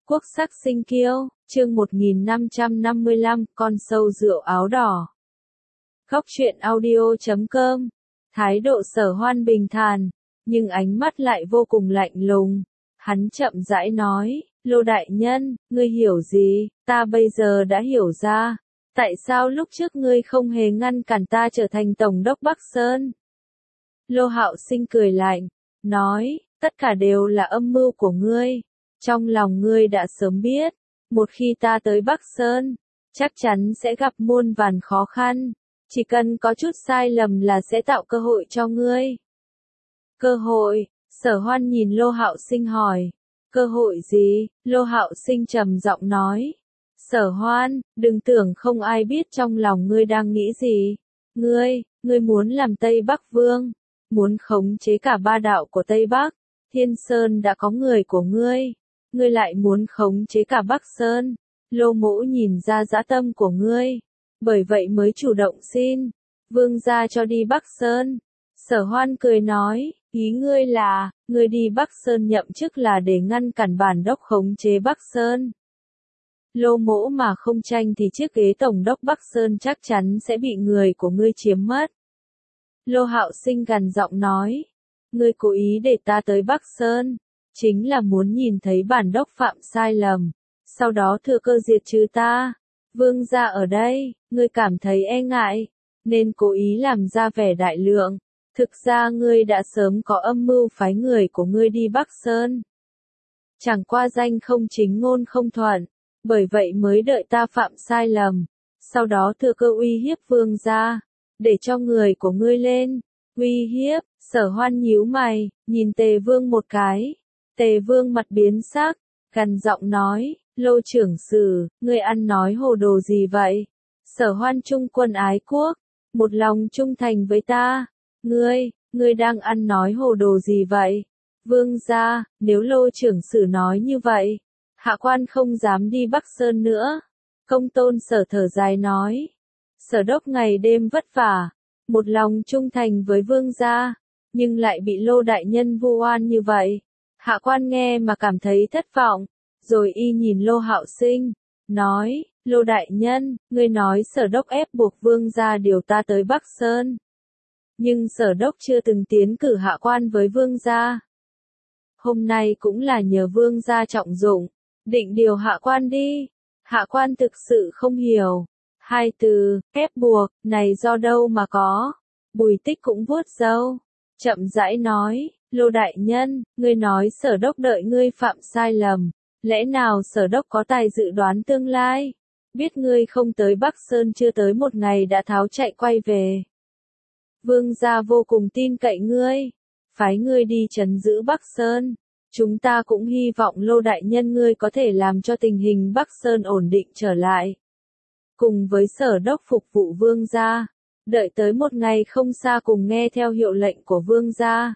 Quốc sắc sinh kiêu, chương 1555, con sâu rượu áo đỏ. Góc truyện audio.com. Thái độ Sở Hoan bình thản, nhưng ánh mắt lại vô cùng lạnh lùng. Hắn chậm rãi nói, Lô đại nhân, ngươi hiểu gì? Ta bây giờ đã hiểu ra. Tại sao lúc trước ngươi không hề ngăn cản ta trở thành Tổng đốc Bắc Sơn? Lô Hạo Sinh cười lạnh, nói, tất cả đều là âm mưu của ngươi. Trong lòng ngươi đã sớm biết, một khi ta tới Bắc Sơn, chắc chắn sẽ gặp muôn vàn khó khăn. Chỉ cần có chút sai lầm là sẽ tạo cơ hội cho ngươi. Cơ hội? Sở Hoan nhìn Lô Hạo Sinh hỏi. Cơ hội gì? Lô Hạo Sinh trầm giọng nói. Sở Hoan, đừng tưởng không ai biết trong lòng ngươi đang nghĩ gì. Ngươi muốn làm Tây Bắc Vương, muốn khống chế cả ba đạo của Tây Bắc. Thiên Sơn đã có người của ngươi lại muốn khống chế cả Bắc Sơn. Lô Mỗ nhìn ra dã tâm của ngươi, bởi vậy mới chủ động xin vương gia cho đi Bắc Sơn. Sở Hoan cười nói, ý ngươi là, ngươi đi Bắc Sơn nhậm chức là để ngăn cản bản đốc khống chế Bắc Sơn. Lô Mỗ mà không tranh thì chiếc ghế Tổng đốc Bắc Sơn chắc chắn sẽ bị người của ngươi chiếm mất. Lô Hạo Sinh gằn giọng nói, ngươi cố ý để ta tới Bắc Sơn, chính là muốn nhìn thấy bản đốc phạm sai lầm, sau đó thừa cơ diệt trừ ta. Vương gia ở đây, ngươi cảm thấy e ngại, nên cố ý làm ra vẻ đại lượng. Thực ra ngươi đã sớm có âm mưu phái người của ngươi đi Bắc Sơn. Chẳng qua danh không chính ngôn không thuận, bởi vậy mới đợi ta phạm sai lầm, sau đó thừa cơ uy hiếp vương gia, để cho người của ngươi lên. Uy hiếp? Sở Hoan nhíu mày, nhìn Tề Vương một cái. Tề Vương mặt biến sắc, gằn giọng nói, Lô trưởng sử, ngươi ăn nói hồ đồ gì vậy? Sở Hoan trung quân ái quốc, một lòng trung thành với ta. Ngươi đang ăn nói hồ đồ gì vậy? Vương gia, nếu Lô trưởng sử nói như vậy, hạ quan không dám đi Bắc Sơn nữa. Công tôn Sở thở dài nói, Sở đốc ngày đêm vất vả, một lòng trung thành với vương gia, nhưng lại bị Lô đại nhân vu oan như vậy. Hạ quan nghe mà cảm thấy thất vọng, rồi y nhìn Lô Hạo Sinh, nói, Lô đại nhân, ngươi nói Sở đốc ép buộc vương gia điều ta tới Bắc Sơn. Nhưng Sở đốc chưa từng tiến cử hạ quan với vương gia. Hôm nay cũng là nhờ vương gia trọng dụng, định điều hạ quan đi. Hạ quan thực sự không hiểu. Hai từ, ép buộc, này do đâu mà có? Bùi Tích cũng vuốt râu, chậm rãi nói, Lô đại nhân, ngươi nói Sở đốc đợi ngươi phạm sai lầm, lẽ nào Sở đốc có tài dự đoán tương lai? Biết ngươi không tới Bắc Sơn chưa tới một ngày đã tháo chạy quay về. Vương gia vô cùng tin cậy ngươi, phái ngươi đi trấn giữ Bắc Sơn. Chúng ta cũng hy vọng Lô đại nhân ngươi có thể làm cho tình hình Bắc Sơn ổn định trở lại. Cùng với Sở đốc phục vụ vương gia, đợi tới một ngày không xa cùng nghe theo hiệu lệnh của vương gia.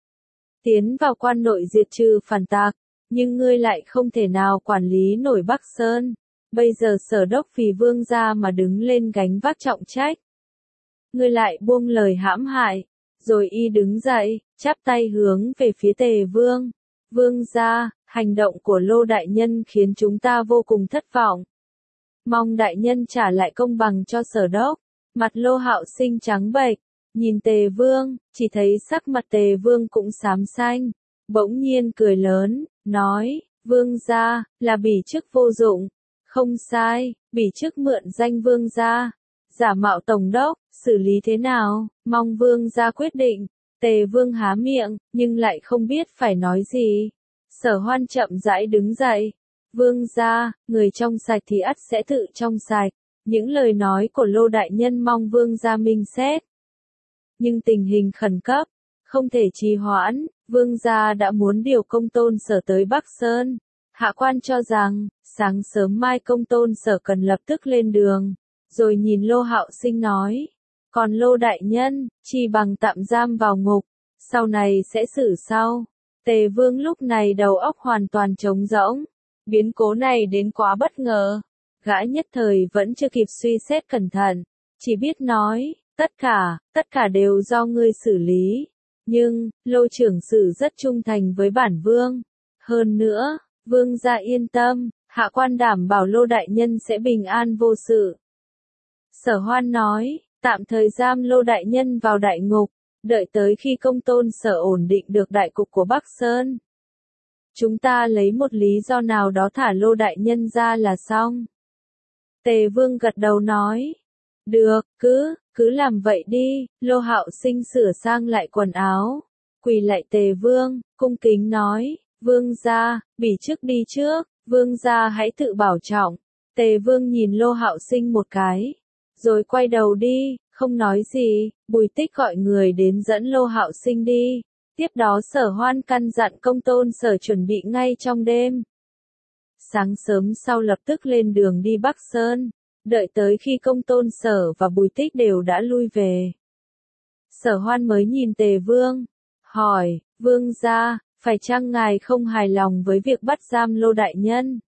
Tiến vào quan nội diệt trừ phản tặc, nhưng ngươi lại không thể nào quản lý nổi Bắc Sơn. Bây giờ Sở đốc vì vương gia mà đứng lên gánh vác trọng trách. Ngươi lại buông lời hãm hại, rồi y đứng dậy, chắp tay hướng về phía Tề Vương. Vương gia, hành động của Lô đại nhân khiến chúng ta vô cùng thất vọng. Mong đại nhân trả lại công bằng cho Sở đốc. Mặt Lô Hạo Sinh trắng bệch, nhìn Tề Vương, chỉ thấy sắc mặt Tề Vương cũng xám xanh. Bỗng nhiên cười lớn, nói, vương gia, là bỉ chức vô dụng. Không sai, bỉ chức mượn danh vương gia, giả mạo tổng đốc, xử lý thế nào, mong vương gia quyết định. Tề Vương há miệng, nhưng lại không biết phải nói gì. Sở Hoan chậm rãi đứng dậy. Vương gia, người trong sạch thì ắt sẽ tự trong sạch. Những lời nói của Lô đại nhân mong vương gia minh xét. Nhưng tình hình khẩn cấp, không thể trì hoãn, vương gia đã muốn điều công tôn Sở tới Bắc Sơn. Hạ quan cho rằng, sáng sớm mai công tôn Sở cần lập tức lên đường. Rồi nhìn Lô Hạo Sinh nói, còn Lô đại nhân, chỉ bằng tạm giam vào ngục, sau này sẽ xử sau. Tề Vương lúc này đầu óc hoàn toàn trống rỗng, biến cố này đến quá bất ngờ. Gã nhất thời vẫn chưa kịp suy xét cẩn thận, chỉ biết nói, tất cả đều do ngươi xử lý. Nhưng, Lô trưởng sử rất trung thành với bản vương. Hơn nữa, Vương gia yên tâm, hạ quan đảm bảo Lô đại nhân sẽ bình an vô sự. Sở Hoan nói, tạm thời giam Lô đại nhân vào đại ngục, đợi tới khi công tôn Sở ổn định được đại cục của Bắc Sơn. Chúng ta lấy một lý do nào đó thả Lô đại nhân ra là xong. Tề Vương gật đầu nói, được, cứ làm vậy đi. Lô Hạo Sinh sửa sang lại quần áo, quỳ lại Tề Vương, cung kính nói, Vương gia, bỉ trước đi trước, Vương gia hãy tự bảo trọng. Tề Vương nhìn Lô Hạo Sinh một cái, rồi quay đầu đi, không nói gì. Bùi Tích gọi người đến dẫn Lô Hạo Sinh đi. Tiếp đó Sở Hoan căn dặn công tôn Sở chuẩn bị ngay trong đêm. Sáng sớm sau lập tức lên đường đi Bắc Sơn, đợi tới khi công tôn Sở và Bùi Tích đều đã lui về. Sở Hoan mới nhìn Tề Vương, hỏi, Vương gia, phải chăng ngài không hài lòng với việc bắt giam Lô đại nhân?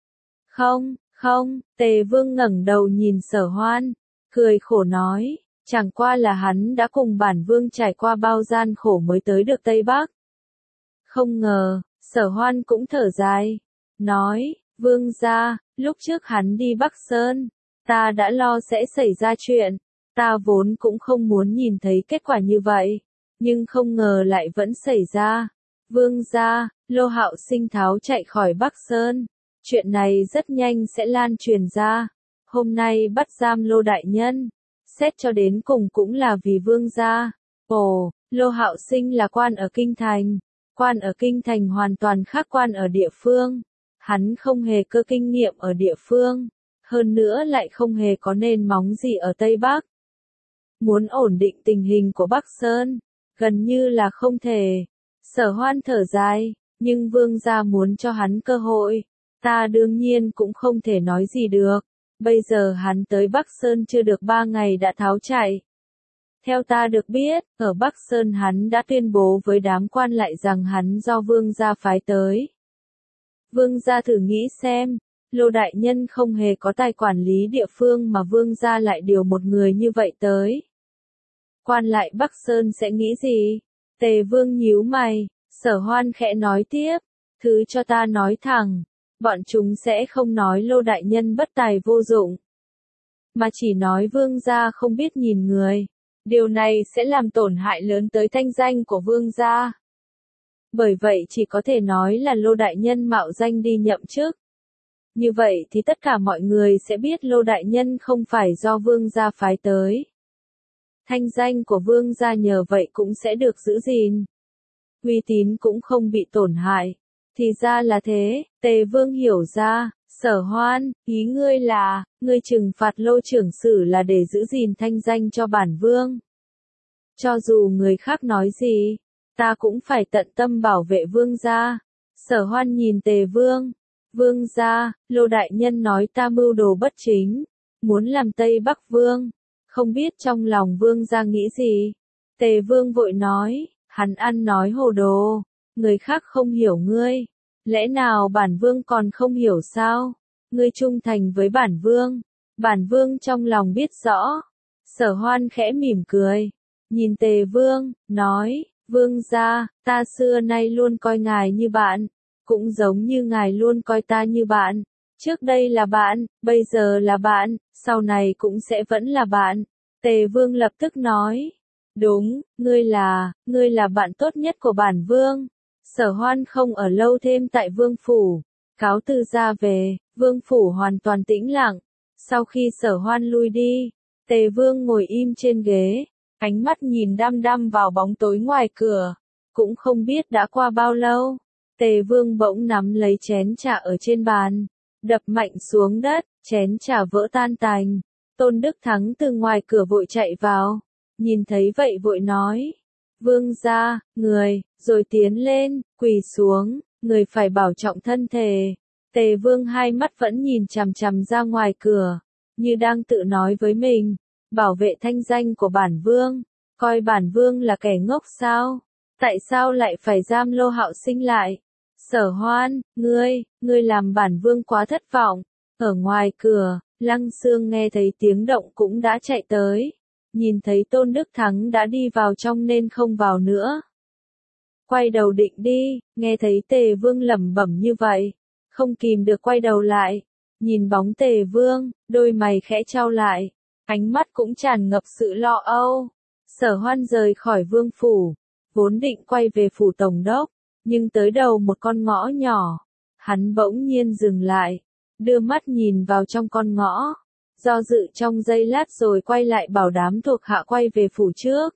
Không, Tề Vương ngẩng đầu nhìn Sở Hoan, cười khổ nói, chẳng qua là hắn đã cùng bản vương trải qua bao gian khổ mới tới được Tây Bắc. Không ngờ, Sở Hoan cũng thở dài, nói, Vương gia, lúc trước hắn đi Bắc Sơn, ta đã lo sẽ xảy ra chuyện, ta vốn cũng không muốn nhìn thấy kết quả như vậy, nhưng không ngờ lại vẫn xảy ra. Vương gia, Lô Hạo Sinh tháo chạy khỏi Bắc Sơn, chuyện này rất nhanh sẽ lan truyền ra. Hôm nay bắt giam Lô đại nhân, xét cho đến cùng cũng là vì vương gia. Ồ, Lô Hạo Sinh là quan ở Kinh Thành. Quan ở Kinh Thành hoàn toàn khác quan ở địa phương. Hắn không hề có kinh nghiệm ở địa phương. Hơn nữa lại không hề có nền móng gì ở Tây Bắc. Muốn ổn định tình hình của Bắc Sơn, gần như là không thể. Sở Hoan thở dài, nhưng vương gia muốn cho hắn cơ hội. Ta đương nhiên cũng không thể nói gì được. Bây giờ hắn tới Bắc Sơn chưa được 3 ngày đã tháo chạy. Theo ta được biết, ở Bắc Sơn hắn đã tuyên bố với đám quan lại rằng hắn do vương gia phái tới. Vương gia thử nghĩ xem, Lô đại nhân không hề có tài quản lý địa phương mà vương gia lại điều một người như vậy tới. Quan lại Bắc Sơn sẽ nghĩ gì? Tề Vương nhíu mày, Sở Hoan khẽ nói tiếp, thứ cho ta nói thẳng. Bọn chúng sẽ không nói Lô đại nhân bất tài vô dụng, mà chỉ nói vương gia không biết nhìn người. Điều này sẽ làm tổn hại lớn tới thanh danh của vương gia. Bởi vậy chỉ có thể nói là Lô đại nhân mạo danh đi nhậm chức. Như vậy thì tất cả mọi người sẽ biết Lô đại nhân không phải do vương gia phái tới. Thanh danh của vương gia nhờ vậy cũng sẽ được giữ gìn. Uy tín cũng không bị tổn hại. Thì ra là thế, Tề Vương hiểu ra. Sở Hoan, ý ngươi là, ngươi trừng phạt Lô trưởng sử là để giữ gìn thanh danh cho bản vương. Cho dù người khác nói gì, ta cũng phải tận tâm bảo vệ vương gia. Sở Hoan nhìn Tề Vương. Vương gia, Lô đại nhân nói ta mưu đồ bất chính, muốn làm Tây Bắc vương, không biết trong lòng vương gia nghĩ gì. Tề Vương vội nói, hắn ăn nói hồ đồ, người khác không hiểu ngươi, lẽ nào bản vương còn không hiểu sao? Ngươi trung thành với bản vương trong lòng biết rõ. Sở Hoan khẽ mỉm cười, nhìn Tề Vương, nói, vương gia, ta xưa nay luôn coi ngài như bạn, cũng giống như ngài luôn coi ta như bạn. Trước đây là bạn, bây giờ là bạn, sau này cũng sẽ vẫn là bạn. Tề Vương lập tức nói, đúng, ngươi là bạn tốt nhất của bản vương. Sở Hoan không ở lâu thêm tại vương phủ, cáo từ ra về, vương phủ hoàn toàn tĩnh lặng. Sau khi Sở Hoan lui đi, Tề Vương ngồi im trên ghế, ánh mắt nhìn đăm đăm vào bóng tối ngoài cửa. Cũng không biết đã qua bao lâu, Tề Vương bỗng nắm lấy chén trà ở trên bàn, đập mạnh xuống đất, chén trà vỡ tan tành. Tôn Đức Thắng từ ngoài cửa vội chạy vào, nhìn thấy vậy vội nói, vương gia, người, rồi tiến lên, quỳ xuống, người phải bảo trọng thân thể. Tề Vương hai mắt vẫn nhìn chằm chằm ra ngoài cửa, như đang tự nói với mình, bảo vệ thanh danh của bản vương, coi bản vương là kẻ ngốc sao? Tại sao lại phải giam Lô Hạo Sinh lại? Sở Hoan, ngươi làm bản vương quá thất vọng. Ở ngoài cửa, Lăng Xương nghe thấy tiếng động cũng đã chạy tới. Nhìn thấy Tôn Đức Thắng đã đi vào trong nên không vào nữa. Quay đầu định đi, nghe thấy Tề Vương lẩm bẩm như vậy. không kìm được quay đầu lại, nhìn bóng Tề Vương, đôi mày khẽ chau lại, ánh mắt cũng tràn ngập sự lo âu. Sở Hoan rời khỏi vương phủ, vốn định quay về phủ tổng đốc, nhưng tới đầu một con ngõ nhỏ, hắn bỗng nhiên dừng lại, đưa mắt nhìn vào trong con ngõ, do dự trong giây lát rồi quay lại bảo đám thuộc hạ quay về phủ trước.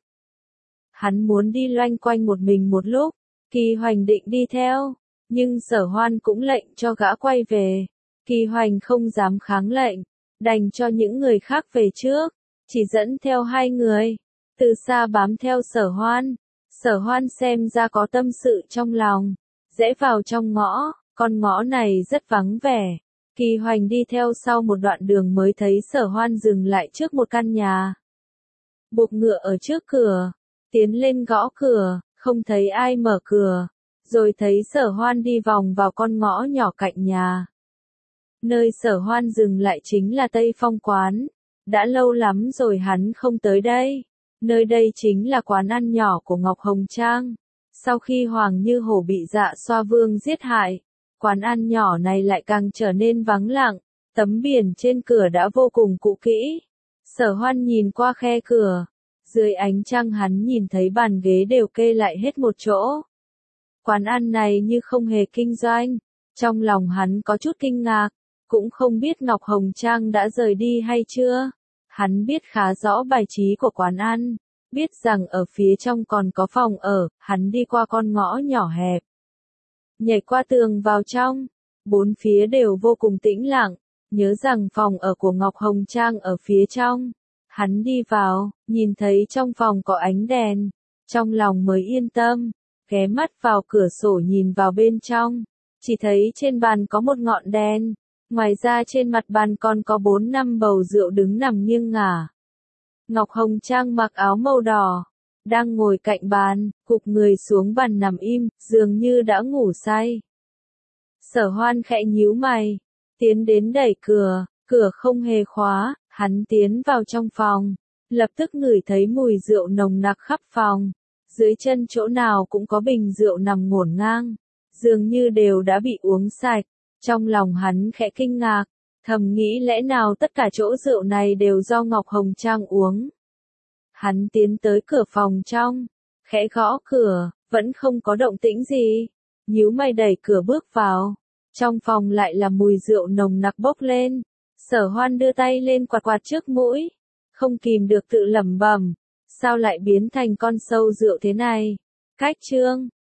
Hắn muốn đi loanh quanh một mình một lúc, Kỳ Hoành định đi theo, nhưng Sở Hoan cũng lệnh cho gã quay về. Kỳ Hoành không dám kháng lệnh, đành cho những người khác về trước, chỉ dẫn theo 2 người, từ xa bám theo Sở Hoan. Sở Hoan xem ra có tâm sự trong lòng, rẽ vào trong ngõ, con ngõ này rất vắng vẻ. Kỳ Hoành đi theo sau một đoạn đường mới thấy Sở Hoan dừng lại trước một căn nhà. Buộc ngựa ở trước cửa, tiến lên gõ cửa, không thấy ai mở cửa, rồi thấy Sở Hoan đi vòng vào con ngõ nhỏ cạnh nhà. Nơi Sở Hoan dừng lại chính là Tây Phong quán, đã lâu lắm rồi hắn không tới đây. Nơi đây chính là quán ăn nhỏ của Ngọc Hồng Trang. Sau khi Hoàng Như Hổ bị Dạ Xoa Vương giết hại, quán ăn nhỏ này lại càng trở nên vắng lặng, tấm biển trên cửa đã vô cùng cũ kỹ. Sở Hoan nhìn qua khe cửa, dưới ánh trăng hắn nhìn thấy bàn ghế đều kê lại hết một chỗ. Quán ăn này như không hề kinh doanh, trong lòng hắn có chút kinh ngạc, cũng không biết Ngọc Hồng Trang đã rời đi hay chưa. Hắn biết khá rõ bài trí của quán ăn, biết rằng ở phía trong còn có phòng ở, hắn đi qua con ngõ nhỏ hẹp, nhảy qua tường vào trong, bốn phía đều vô cùng tĩnh lặng, nhớ rằng phòng ở của Ngọc Hồng Trang ở phía trong. Hắn đi vào, nhìn thấy trong phòng có ánh đèn, trong lòng mới yên tâm, ghé mắt vào cửa sổ nhìn vào bên trong, chỉ thấy trên bàn có một ngọn đèn. Ngoài ra trên mặt bàn còn có 4-5 bầu rượu đứng nằm nghiêng ngả. Ngọc Hồng Trang mặc áo màu đỏ, đang ngồi cạnh bàn, gục người xuống bàn nằm im, dường như đã ngủ say. Sở Hoan khẽ nhíu mày, tiến đến đẩy cửa, cửa không hề khóa, hắn tiến vào trong phòng, lập tức ngửi thấy mùi rượu nồng nặc khắp phòng. Dưới chân chỗ nào cũng có bình rượu nằm ngổn ngang, dường như đều đã bị uống sạch. Trong lòng hắn khẽ kinh ngạc, thầm nghĩ lẽ nào tất cả chỗ rượu này đều do Ngọc Hồng Trang uống. Hắn tiến tới cửa phòng trong, khẽ gõ cửa, vẫn không có động tĩnh gì. Nhíu mày đẩy cửa bước vào, trong phòng lại là mùi rượu nồng nặc bốc lên. Sở Hoan đưa tay lên quạt quạt trước mũi, không kìm được tự lẩm bẩm, sao lại biến thành con sâu rượu thế này. Cách chương